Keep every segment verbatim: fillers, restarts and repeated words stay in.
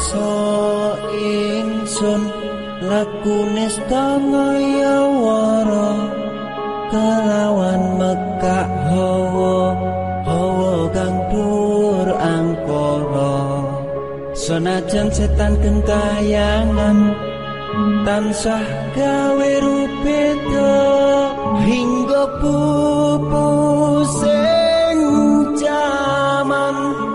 Ngrasa ingsun lakune sedaya wara kelawan mekak hawa hawa kang dur angkara senajan setan gentayangan tansah gawe rupeda hingga pupusing jaman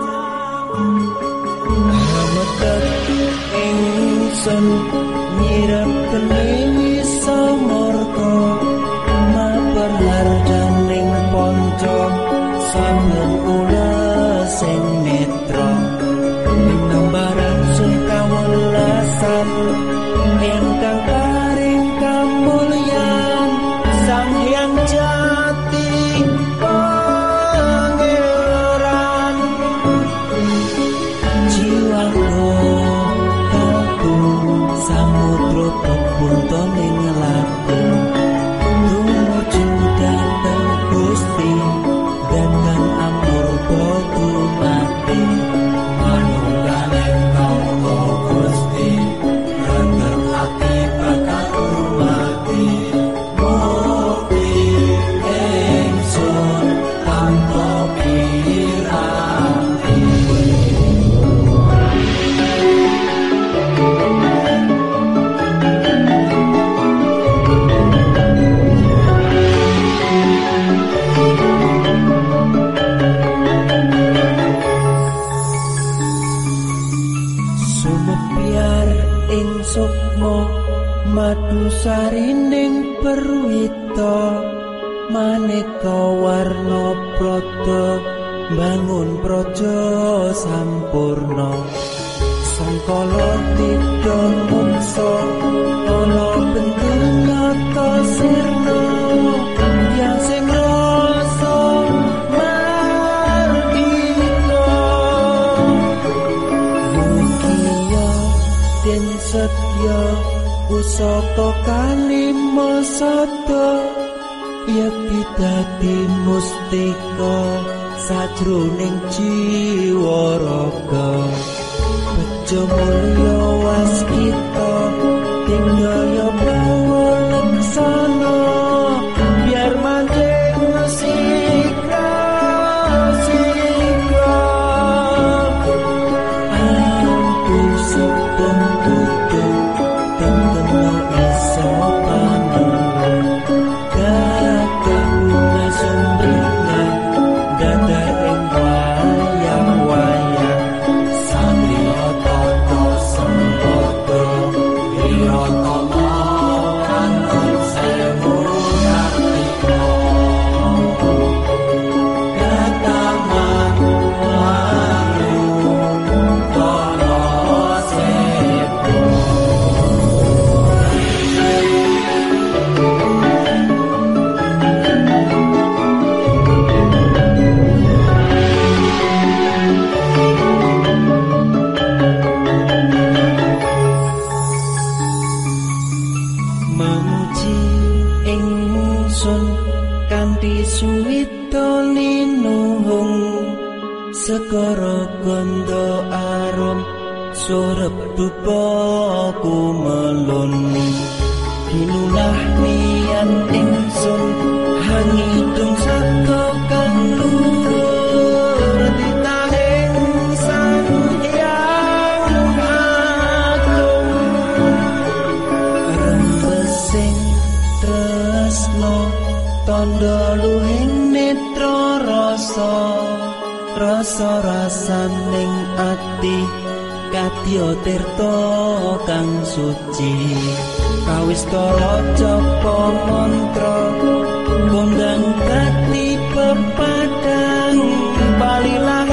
hametet ingsun nyirep kelewi samorko maperharjaning ponco sambil kula sing netra nombaran sing kawelasan ingkang paring kamulyan sang hyang jati pangeran jiwa kaku samudra pepun ning laku tumuju dhateng Gusti dengan amur bodu mati manunggaling kanggo Gusti rendah hati bakal mati mati ingsun tanpa piranti sumebyar ing sukma madu sarining perwita maneka warna prada bangun praja sampurna sangkala tidha mungsa ana bentuk nyata sirna yang sing rasa margina mugia den setya pusaka kalima sada yakti dadi mustika sajroning jiwa raga bejo mulya waskita tinggaya pangulaksana biar manjing sika sika aku sedang tutup tengah iso panenung gagah bunga sumringah dadar ing wayang-wayang sambiya tata sempada wirata kanton sewu kartika kataman wayu kala sepo memuji ingsun kanthi suwita linuhung segara ganda arum surep dupa kumelun kinunah nian ingsun hangidung saka kang luhur ditahing sang hyang agung rembesing tresno tandha luhing netra rasa rasa rasaning ati kadya tirta kang suci kawistara japa mantra kondang kati pepadang palilah